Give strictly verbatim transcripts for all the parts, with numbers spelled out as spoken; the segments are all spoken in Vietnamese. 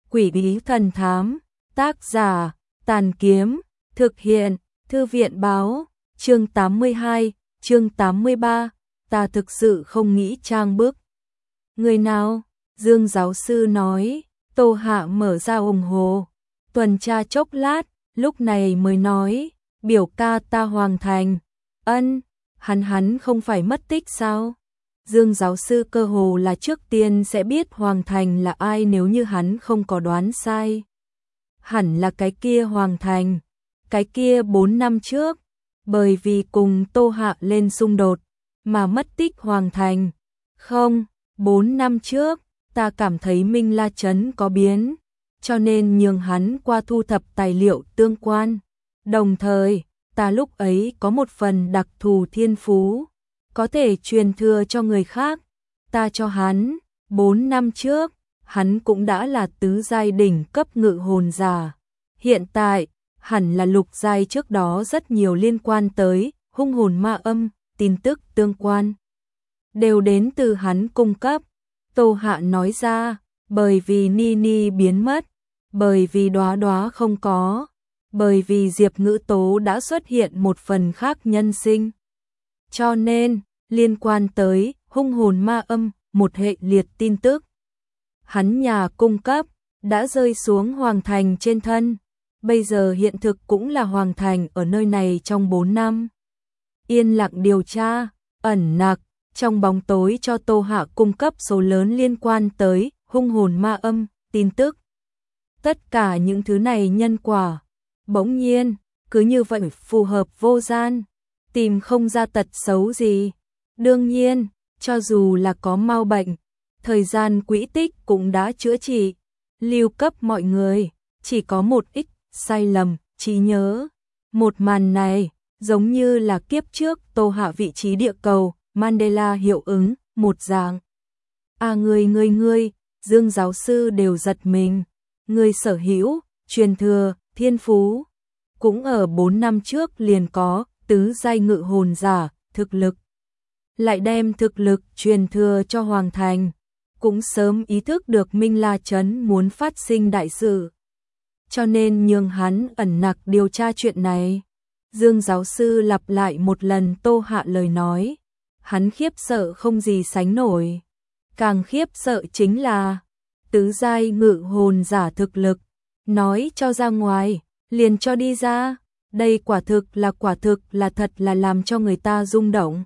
Quỷ bí thần thám, tác giả, Tàn Kiếm, thực hiện, Thư viện báo, chương tám mươi hai, chương tám mươi ba, ta thực sự không nghĩ trang bức. Người nào? Dương giáo sư nói. Tô Hạ mở ra ủng hộ, tuần tra chốc lát, lúc này mới nói, biểu ca ta Hoàng Thành. Ân, hắn hắn không phải mất tích sao? Dương giáo sư cơ hồ là trước tiên sẽ biết Hoàng Thành là ai nếu như hắn không có đoán sai. Hẳn là cái kia Hoàng Thành, cái kia bốn năm trước, bởi vì cùng Tô Hạ lên xung đột, mà mất tích Hoàng Thành. Không, bốn năm trước, ta cảm thấy Minh La Trấn có biến, cho nên nhường hắn qua thu thập tài liệu tương quan. Đồng thời, ta lúc ấy có một phần đặc thù thiên phú, có thể truyền thừa cho người khác, ta cho hắn. Bốn năm trước, hắn cũng đã là tứ giai đỉnh cấp ngự hồn giả. Hiện tại, hẳn là lục giai, trước đó rất nhiều liên quan tới hung hồn ma âm, tin tức tương quan đều đến từ hắn cung cấp. Tô Hạ nói ra, bởi vì Nini biến mất, bởi vì Đóa Đóa không có, bởi vì Diệp Ngữ Tố đã xuất hiện một phần khác nhân sinh. Cho nên, liên quan tới hung hồn ma âm, một hệ liệt tin tức hắn nhà cung cấp đã rơi xuống Hoàng Thành trên thân. Bây giờ hiện thực cũng là Hoàng Thành ở nơi này trong bốn năm. Yên lặng điều tra, ẩn nặc, trong bóng tối cho Tô Hạ cung cấp số lớn liên quan tới hung hồn ma âm, tin tức. Tất cả những thứ này nhân quả, bỗng nhiên, cứ như vậy phù hợp vô gian, tìm không ra tật xấu gì. Đương nhiên, cho dù là có mau bệnh, thời gian quỹ tích cũng đã chữa trị, lưu cấp mọi người, chỉ có một ít sai lầm, trí nhớ. Một màn này, giống như là kiếp trước Tô Hạ vị trí địa cầu, Mandela hiệu ứng, một dạng. À ngươi ngươi ngươi, Dương giáo sư đều giật mình. Người sở hữu, truyền thừa, thiên phú, cũng ở bốn năm trước liền có, tứ giai ngự hồn giả, thực lực. Lại đem thực lực truyền thừa cho Hoàng Thành, cũng sớm ý thức được Minh La Trấn muốn phát sinh đại sự. Cho nên nhường hắn ẩn nặc điều tra chuyện này. Dương giáo sư lặp lại một lần Tô Hạ lời nói. Hắn khiếp sợ không gì sánh nổi. Càng khiếp sợ chính là tứ giai ngự hồn giả thực lực. Nói cho ra ngoài, liền cho đi ra. Đây quả thực là quả thực là thật là làm cho người ta rung động.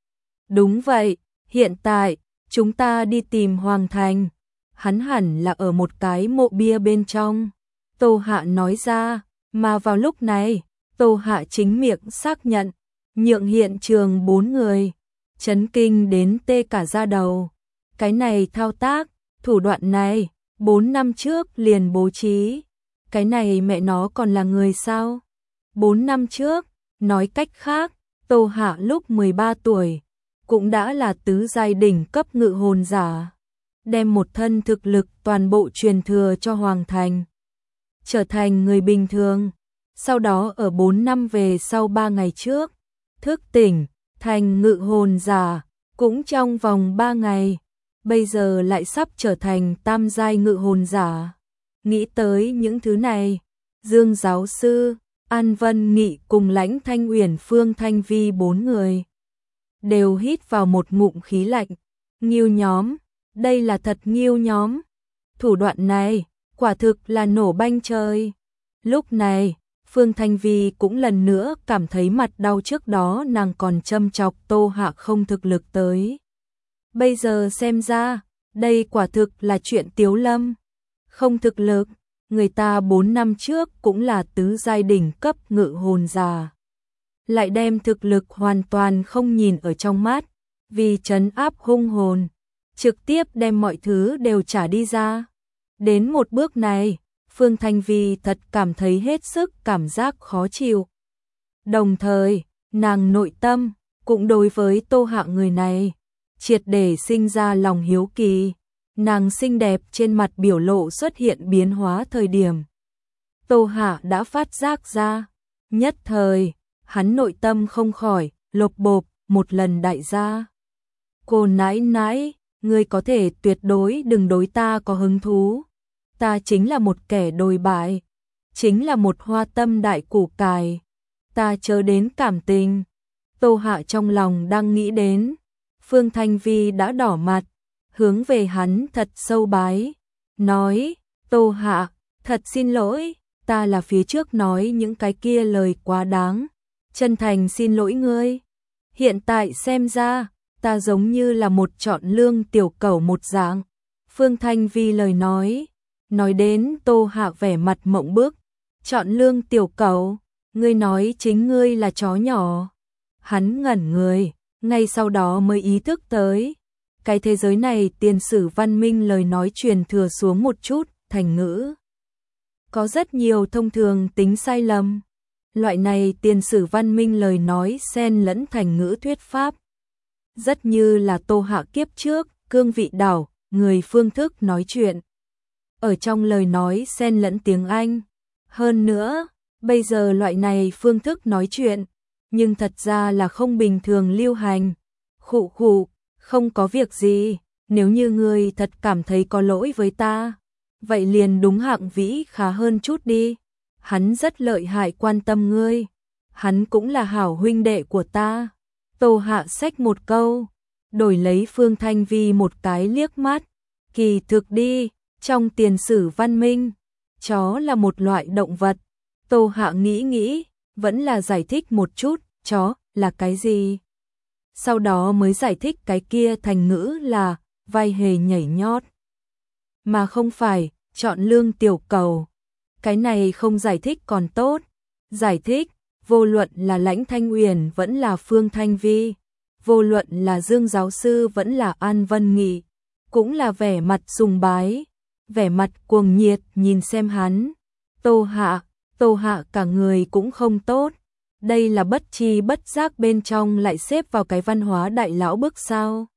Đúng vậy, hiện tại, chúng ta đi tìm Hoàng Thành. Hắn hẳn là ở một cái mộ bia bên trong. Tô Hạ nói ra, mà vào lúc này, Tô Hạ chính miệng xác nhận, nhượng hiện trường bốn người, chấn kinh đến tê cả da đầu. Cái này thao tác, thủ đoạn này, bốn năm trước liền bố trí. Cái này mẹ nó còn là người sao? Bốn năm trước, nói cách khác, Tô Hạ lúc mười ba tuổi, cũng đã là tứ giai đỉnh cấp ngự hồn giả. Đem một thân thực lực toàn bộ truyền thừa cho Hoàng Thành. Trở thành người bình thường. Sau đó ở bốn năm về sau ba ngày trước, thức tỉnh, thành ngự hồn giả, cũng trong vòng ba ngày. Bây giờ lại sắp trở thành tam giai ngự hồn giả. Nghĩ tới những thứ này, Dương giáo sư, An Vân Nghị cùng Lãnh Thanh Uyển, Phương Thanh Vi bốn người đều hít vào một ngụm khí lạnh. Nghiêu nhóm, đây là thật nghiêu nhóm. Thủ đoạn này, quả thực là nổ banh trời. Lúc này, Phương Thanh Vi cũng lần nữa cảm thấy mặt đau, trước đó nàng còn châm chọc Tô Hạ không thực lực tới. Bây giờ xem ra, đây quả thực là chuyện tiếu lâm. Không thực lực, người ta bốn năm trước cũng là tứ giai đỉnh cấp ngự hồn giả. Lại đem thực lực hoàn toàn không nhìn ở trong mắt, vì trấn áp hung hồn, trực tiếp đem mọi thứ đều trả đi ra. Đến một bước này, Phương Thanh Vi thật cảm thấy hết sức cảm giác khó chịu. Đồng thời, nàng nội tâm, cũng đối với Tô Hạ người này, triệt để sinh ra lòng hiếu kỳ. Nàng xinh đẹp trên mặt biểu lộ xuất hiện biến hóa thời điểm. Tô Hạ đã phát giác ra. Nhất thời, hắn nội tâm không khỏi, lột bộp, một lần đại gia. Cô nãi nãi, ngươi có thể tuyệt đối đừng đối ta có hứng thú. ta chính là một kẻ đồi bại, chính là một hoa tâm đại củ cải, ta chớ đến cảm tình. Tô Hạ trong lòng đang nghĩ đến, Phương Thanh Vi đã đỏ mặt, hướng về hắn thật sâu bái, nói, Tô Hạ, thật xin lỗi, ta là phía trước nói những cái kia lời quá đáng, chân thành xin lỗi ngươi. Hiện tại xem ra, ta giống như là một chọn lương tiểu cẩu một dạng. Phương Thanh Vi lời nói, nói đến Tô Hạ vẻ mặt mộng bức, chọn lương tiểu cẩu, ngươi nói chính ngươi là chó nhỏ. Hắn ngẩn người, ngay sau đó mới ý thức tới, cái thế giới này tiền sử văn minh lời nói truyền thừa xuống một chút, thành ngữ. Có rất nhiều thông thường tính sai lầm. Loại này tiền sử văn minh lời nói xen lẫn thành ngữ thuyết pháp. Rất như là Tô Hạ kiếp trước, cương vị đảo, người phương thức nói chuyện. Ở trong lời nói xen lẫn tiếng Anh. Hơn nữa, bây giờ loại này phương thức nói chuyện, nhưng thật ra là không bình thường lưu hành. Khụ khụ, không có việc gì, nếu như ngươi thật cảm thấy có lỗi với ta, vậy liền đúng hạng vĩ khá hơn chút đi. Hắn rất lợi hại quan tâm ngươi, hắn cũng là hảo huynh đệ của ta. Tô Hạ xách một câu, đổi lấy Phương Thanh Vi một cái liếc mắt. Kỳ thực đi, trong tiền sử văn minh, chó là một loại động vật. Tô Hạ nghĩ nghĩ, vẫn là giải thích một chút, chó là cái gì. Sau đó mới giải thích cái kia thành ngữ là vai hề nhảy nhót, mà không phải chọn lương tiểu cầu. Cái này không giải thích còn tốt. Giải thích, vô luận là Lãnh Thanh Uyển vẫn là Phương Thanh Vi, vô luận là Dương giáo sư vẫn là An Vân Nghị, cũng là vẻ mặt sùng bái, vẻ mặt cuồng nhiệt nhìn xem hắn. Tô Hạ, Tô Hạ cả người cũng không tốt. Đây là bất chi bất giác bên trong lại xếp vào cái văn hóa đại lão bức sao.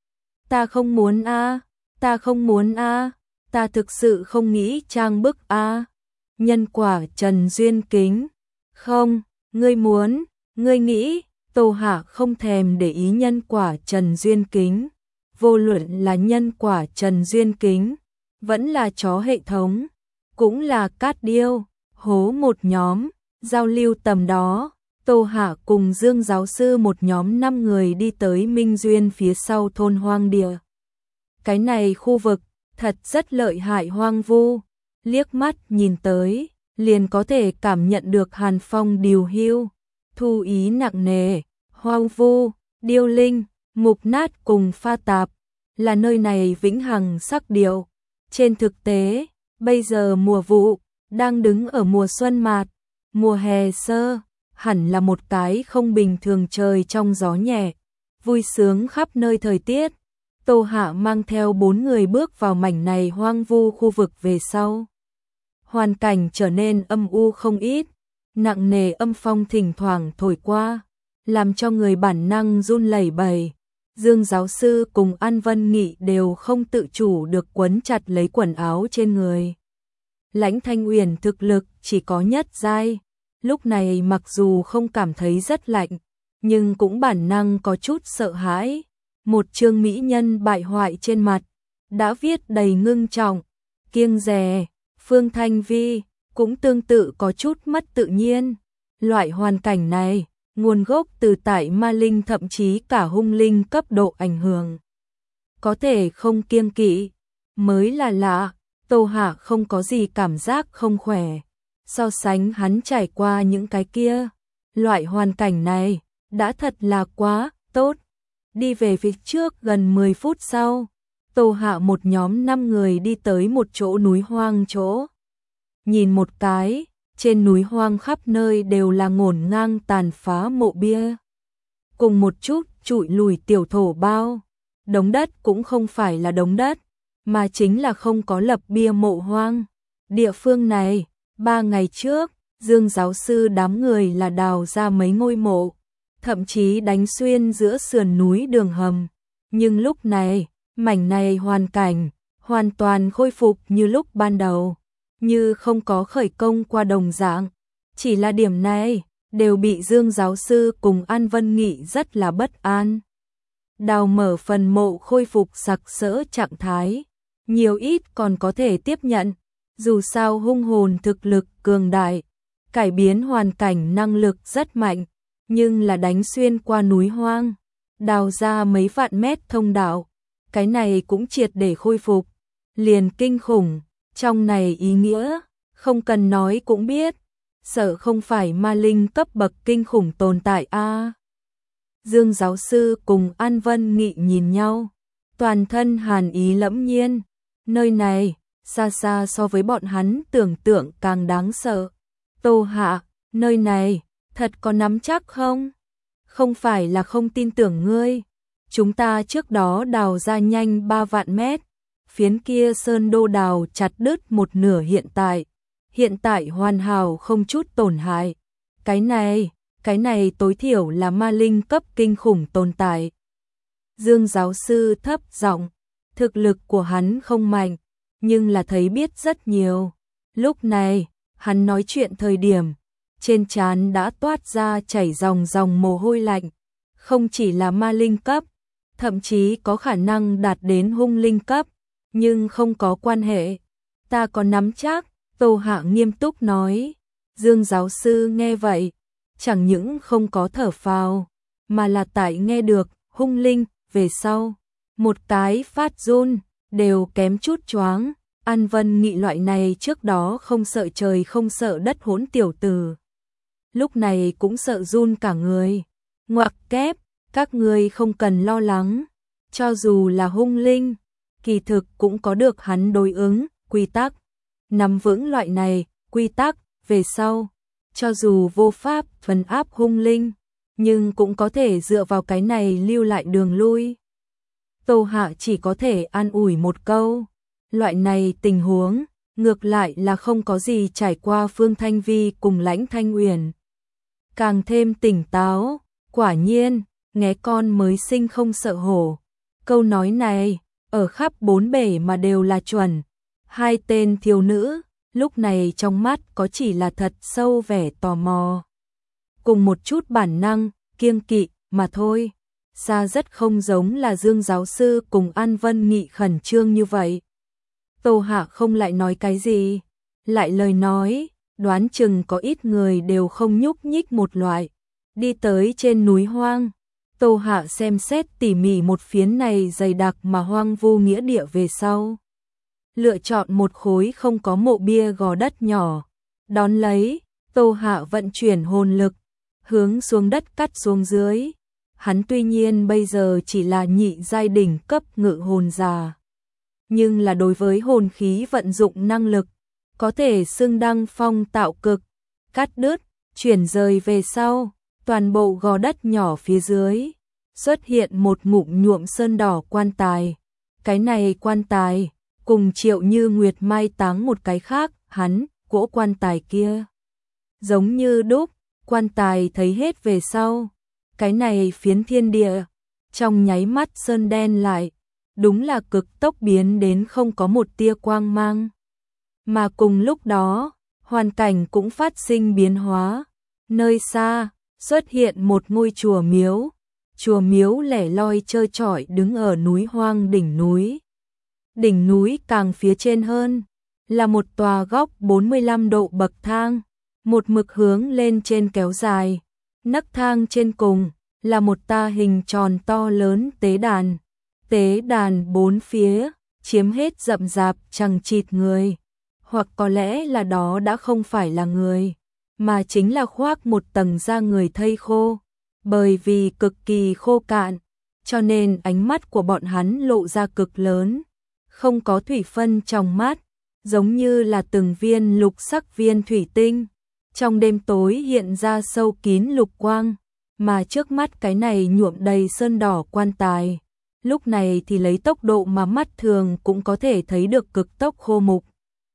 Ta không muốn a, ta không muốn a, ta thực sự không nghĩ trang bức a. Nhân quả Trần Duyên Kính. Không, ngươi muốn, ngươi nghĩ. Tô Hạ không thèm để ý nhân quả Trần Duyên Kính. Vô luận là nhân quả Trần Duyên Kính, vẫn là chó hệ thống, cũng là cát điêu, hố một nhóm, giao lưu tầm đó. Tô Hạ cùng Dương giáo sư một nhóm năm người đi tới Minh Duyên phía sau thôn hoang địa. Cái này khu vực, thật rất lợi hại hoang vu. Liếc mắt nhìn tới, liền có thể cảm nhận được hàn phong điều hưu, thu ý nặng nề, hoang vu, điêu linh, mục nát cùng pha tạp, là nơi này vĩnh hằng sắc điệu. Trên thực tế, bây giờ mùa vụ, đang đứng ở mùa xuân mạt, mùa hè sơ, hẳn là một cái không bình thường trời trong gió nhẹ, vui sướng khắp nơi thời tiết. Tô Hạ mang theo bốn người bước vào mảnh này hoang vu khu vực về sau. Hoàn cảnh trở nên âm u không ít, nặng nề âm phong thỉnh thoảng thổi qua, làm cho người bản năng run lẩy bẩy. Dương giáo sư cùng An Vân Nghị đều không tự chủ được quấn chặt lấy quần áo trên người. Lãnh Thanh Uyển thực lực chỉ có nhất giai, lúc này mặc dù không cảm thấy rất lạnh, nhưng cũng bản năng có chút sợ hãi. Một trương mỹ nhân bại hoại trên mặt, đã viết đầy ngưng trọng, kiêng dè. Phương Thanh Vi cũng tương tự có chút mất tự nhiên. Loại hoàn cảnh này, nguồn gốc từ tại ma linh thậm chí cả hung linh cấp độ ảnh hưởng. Có thể không kiêng kỵ, mới là lạ. Tô Hạ không có gì cảm giác không khỏe. So sánh hắn trải qua những cái kia, loại hoàn cảnh này, đã thật là quá tốt. Đi về phía trước gần mười phút sau, Tô Hạ một nhóm năm người đi tới một chỗ núi hoang chỗ. Nhìn một cái, trên núi hoang khắp nơi đều là ngổn ngang tàn phá mộ bia. Cùng một chút trụi lùi tiểu thổ bao. Đống đất cũng không phải là đống đất, mà chính là không có lập bia mộ hoang. Địa phương này, ba ngày trước, Dương giáo sư đám người là đào ra mấy ngôi mộ, thậm chí đánh xuyên giữa sườn núi đường hầm. Nhưng lúc này, mảnh này hoàn cảnh, hoàn toàn khôi phục như lúc ban đầu, như không có khởi công qua đồng dạng. Chỉ là điểm này, đều bị Dương giáo sư cùng An Vân Nghị rất là bất an. Đào mở phần mộ khôi phục sặc sỡ trạng thái, nhiều ít còn có thể tiếp nhận, Dù sao hung hồn thực lực cường đại, cải biến hoàn cảnh năng lực rất mạnh, nhưng là đánh xuyên qua núi hoang, đào ra mấy vạn mét thông đạo, cái này cũng triệt để khôi phục, liền kinh khủng, trong này ý nghĩa, không cần nói cũng biết, sợ không phải ma linh cấp bậc kinh khủng tồn tại a. À, Dương giáo sư cùng An Vân Nghị nhìn nhau, toàn thân hàn ý lẫm nhiên, nơi này, xa xa so với bọn hắn tưởng tượng càng đáng sợ. Tô Hạ, nơi này, thật có nắm chắc không? Không phải là không tin tưởng ngươi, chúng ta trước đó đào ra nhanh ba vạn mét, phiến kia sơn đô đào chặt đứt một nửa hiện tại, hiện tại hoàn hảo không chút tổn hại. Cái này, cái này tối thiểu là ma linh cấp kinh khủng tồn tại. Dương giáo sư thấp giọng, thực lực của hắn không mạnh, nhưng là thấy biết rất nhiều. Lúc này, hắn nói chuyện thời điểm, trên trán đã toát ra chảy dòng dòng mồ hôi lạnh, không chỉ là ma linh cấp, thậm chí có khả năng đạt đến hung linh cấp, nhưng không có quan hệ. Ta có nắm chắc, Tô Hạ nghiêm túc nói. Dương giáo sư nghe vậy, chẳng những không có thở phào, mà là tại nghe được hung linh về sau, một cái phát run, đều kém chút choáng. An Vân Nghị loại này trước đó không sợ trời không sợ đất hỗn tiểu tử, lúc này cũng sợ run cả người. Ngoặc kép, các ngươi không cần lo lắng, cho dù là hung linh, kỳ thực cũng có được hắn đối ứng, quy tắc. Nắm vững loại này, quy tắc, về sau, cho dù vô pháp trấn áp hung linh, nhưng cũng có thể dựa vào cái này lưu lại đường lui. Tô Hạ chỉ có thể an ủi một câu, loại này tình huống, ngược lại là không có gì trải qua Phương Thanh Vi cùng Lãnh Thanh Uyển. Càng thêm tỉnh táo, quả nhiên, nghé con mới sinh không sợ hổ. Câu nói này, ở khắp bốn bể mà đều là chuẩn. Hai tên thiếu nữ, lúc này trong mắt có chỉ là thật sâu vẻ tò mò. Cùng một chút bản năng, kiêng kỵ, mà thôi. Xa rất không giống là Dương giáo sư cùng An Vân Nghị khẩn trương như vậy. Tô Hạ không lại nói cái gì, lại lời nói, đoán chừng có ít người đều không nhúc nhích một loại. Đi tới trên núi hoang, Tô Hạ xem xét tỉ mỉ một phiến này dày đặc mà hoang vu nghĩa địa về sau. Lựa chọn một khối không có mộ bia gò đất nhỏ, đón lấy, Tô Hạ vận chuyển hồn lực, hướng xuống đất cắt xuống dưới. Hắn tuy nhiên bây giờ chỉ là nhị giai đỉnh cấp ngự hồn già, nhưng là đối với hồn khí vận dụng năng lực, có thể xưng đăng phong tạo cực, cắt đứt, chuyển rời về sau, toàn bộ gò đất nhỏ phía dưới, xuất hiện một ngụm nhuộm sơn đỏ quan tài. Cái này quan tài, cùng Triệu Như Nguyệt mai táng một cái khác, hắn, cỗ quan tài kia. Giống như đúc, quan tài thấy hết về sau, cái này phiến thiên địa, trong nháy mắt sơn đen lại, đúng là cực tốc biến đến không có một tia quang mang. Mà cùng lúc đó, hoàn cảnh cũng phát sinh biến hóa, nơi xa, xuất hiện một ngôi chùa miếu, chùa miếu lẻ loi trơ trọi đứng ở núi hoang đỉnh núi. Đỉnh núi càng phía trên hơn, là một tòa góc bốn mươi lăm độ bậc thang, một mực hướng lên trên kéo dài, nấc thang trên cùng, là một ta hình tròn to lớn tế đàn. Tế đàn bốn phía, chiếm hết rậm rạp chằng chịt người, hoặc có lẽ là đó đã không phải là người, mà chính là khoác một tầng da người thây khô, bởi vì cực kỳ khô cạn, cho nên ánh mắt của bọn hắn lộ ra cực lớn, không có thủy phân trong mắt, giống như là từng viên lục sắc viên thủy tinh, trong đêm tối hiện ra sâu kín lục quang, mà trước mắt cái này nhuộm đầy sơn đỏ quan tài. Lúc này thì lấy tốc độ mà mắt thường cũng có thể thấy được cực tốc khô mục.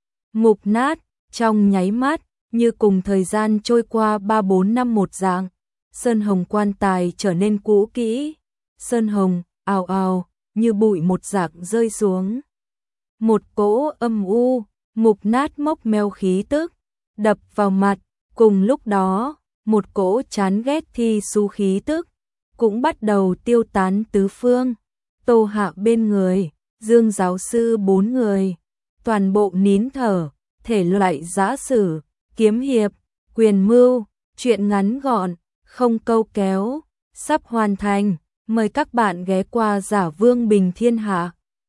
Mục nát, trong nháy mắt, như cùng thời gian trôi qua ba bốn năm một dạng, sơn hồng quan tài trở nên cũ kỹ, sơn hồng, ào ào, như bụi một dạng rơi xuống. Một cỗ âm u, mục nát mốc meo khí tức, đập vào mặt, cùng lúc đó, một cỗ chán ghét thi xu khí tức, cũng bắt đầu tiêu tán tứ phương. Tô Hạ bên người, Dương giáo sư bốn người, toàn bộ nín thở, thể loại giã sử, kiếm hiệp, quyền mưu, truyện ngắn gọn, không câu kéo, sắp hoàn thành. Mời các bạn ghé qua Giả Vương Bình Thiên Hạ.